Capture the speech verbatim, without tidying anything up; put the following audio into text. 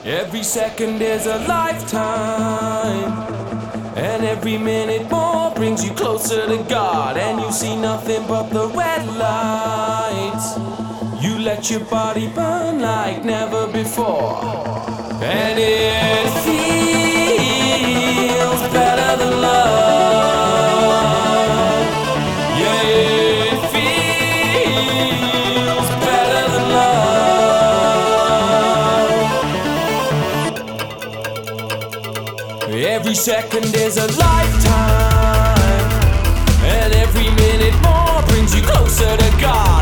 Every second is a lifetime, and every minute more brings you closer to God. And you see nothing but the red lights. You let your body burn like never before, and it feels better than love. Yeah, it feels better than love. Every second is a lifetime, and every minute more brings you closer to God.